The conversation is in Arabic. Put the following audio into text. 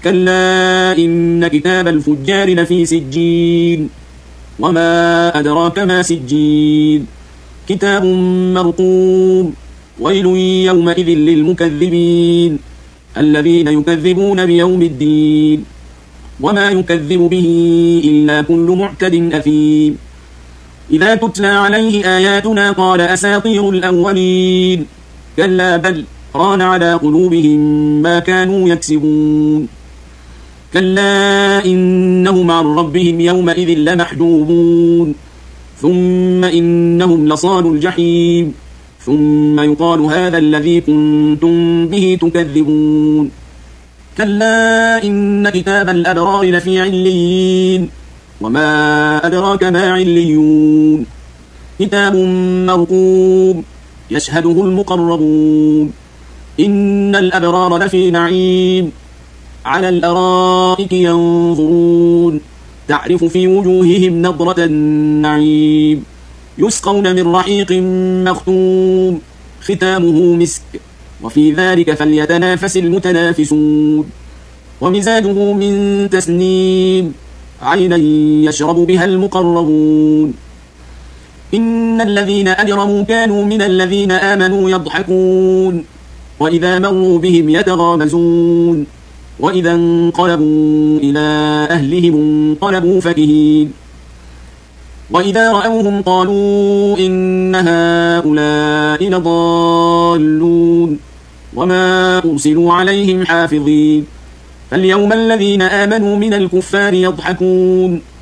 كلا إن كتاب الفجار لفي سجين وما أدراك ما سجين كتاب مرقوم ويل يومئذ للمكذبين الذين يكذبون بيوم الدين وما يكذب به إلا كل معتد أثيم إذا تتلى عليه آياتنا قال أساطير الأولين كلا بل ران على قلوبهم ما كانوا يكسبون كلا إنهم عن ربهم يومئذ لمحجوبون ثم إنهم لصالوا الجحيم ثم يقال هذا الذي كنتم به تكذبون كلا إن كتاب الأبرار لفي عليين وما أدراك ما عليون كتاب مرقوم يشهده المقربون إن الأبرار لفي نعيم على الأرائك ينظرون تعرف في وجوههم نضرة النعيم يسقون من رحيق مختوم ختامه مسك وفي ذلك فليتنافس المتنافسون ومزاجه من تسنيم عينا يشرب بها المقربون إن الذين أجرموا كانوا من الذين آمنوا يضحكون وإذا مروا بهم يتغامزون وإذا انقلبوا إلى أهلهم انقلبوا فكهين وإذا رأوهم قالوا إن هؤلاء لضالون وما أرسلوا عليهم حافظين فاليوم الذين آمنوا من الكفار يضحكون